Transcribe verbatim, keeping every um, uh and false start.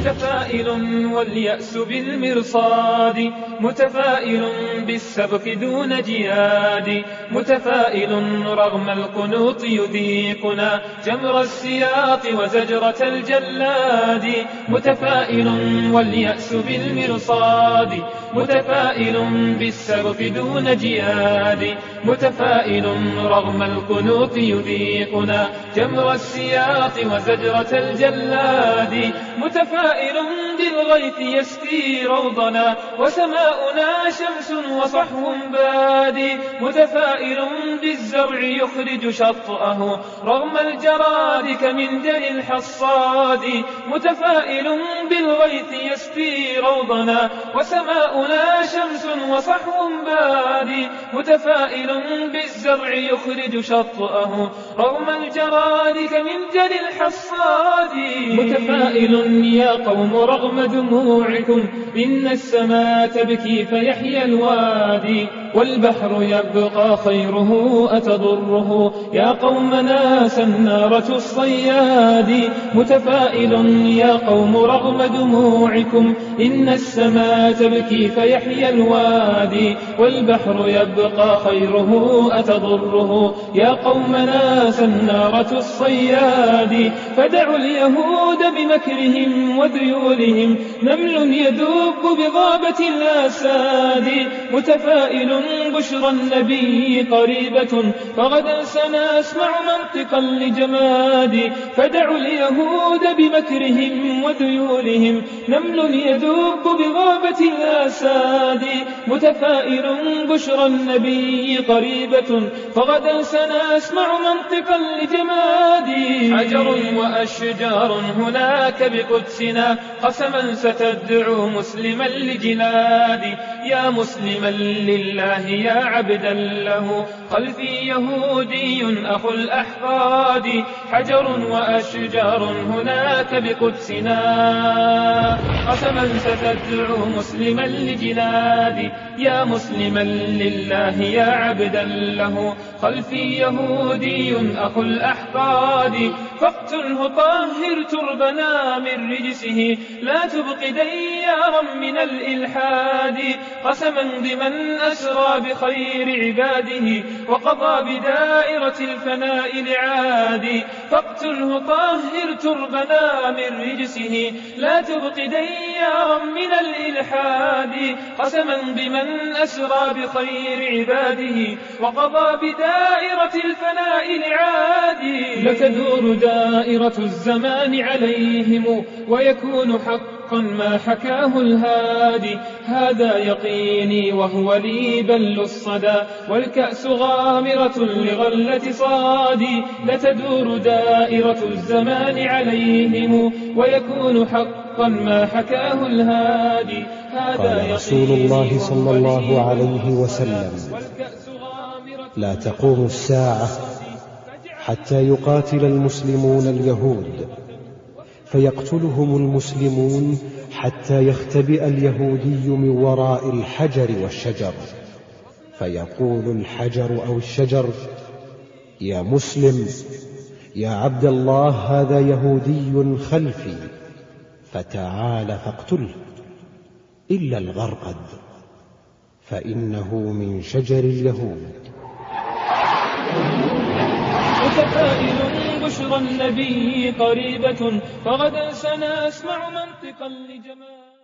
متفائل واليأس بالمرصاد، متفائل بالسبق دون جياد، متفائل رغم القنوط يذيقنا جمر السياط وزجرة الجلاد، متفائل واليأس بالمرصاد، متفائل بالسبق دون جياد، متفائل رغم القنوط يذيقنا جمر السياط وزجرة الجلاد، متفائل بالغيث يسقي روضنا وسماؤنا شمس وصحو بادي، متفائل بالزرع يخرج شطأه رغم الجراد كمنجل الحصاد، متفائل بالغيث يسقي روضنا وسماؤنا شمس وصحو بادي، متفائل بالزرع يخرج شطأه رغم الجراد كمنجل الحصاد، متفائل يا قوم رغم دموعكم إن السماء تبكي فيحيى الوادي، والبحر يبقى خيره أتضره يا قومنا سنارة الصياد، متفائل يا قوم رغم دموعكم إن السماء تبكي فيحيى الوادي، والبحر يبقى خيره أتضره يا قومنا سنارة الصياد، فدعوا اليهود بمكرهم وذيولهم نمل يذوب بغابة الأساد، متفائل بشرى النبي قريبة فغدا سنسمع منطقا لجماد، فدعوا اليهود بمكرهم وذيولهم نمل يذوب بغابة الأساد، متفائل بشرى النبي قريبة فغدا سنسمع منطقا لجماد، حجر وأشجار هناك بقدسنا قسما ستدعو مسلما لجلادي، يا مسلما لله يا عبدا له خلفي يهودي أخو الأحفاد، حجر وأشجار هناك بقدسنا قسما ستدعو مسلما لجلادي، يا مسلما لله يا عبدا له خلفي يهودي أخو الأحفاد، فاقتله طهر تربنا من رجسه لا تبق ديارا من الإلحاد، قسما بمن أسرى بخير عباده وقضى بدائرة الفناء لعادي، فاقتله طهر تربنا من رجسه لا تبق ديارا من الإلحاد، قسما بمن أسرى بخير عباده وقضى بدائرة الفناء لعادي، لتدور دائرة الزمان عليهم ويكون حقا ما حكاه الهادي، هذا يقيني وهو لي بل الصدى والكأس غامرة لغلة صادي، لتدور دائرة الزمان عليهم ويكون حقا ما حكاه الهادي، هذا قال رسول الله صلى الله عليه وسلم: لا تقوم الساعة حتى يقاتل المسلمون اليهود فيقتلهم المسلمون حتى يختبئ اليهودي من وراء الحجر والشجر، فيقول الحجر أو الشجر: يا مسلم يا عبد الله هذا يهودي خلفي فتعال فاقتله، إلا الغرقد فإنه من شجر اليهود. متفائل بشرى النبي قريبة فغدا سنسمع منطقا لجمال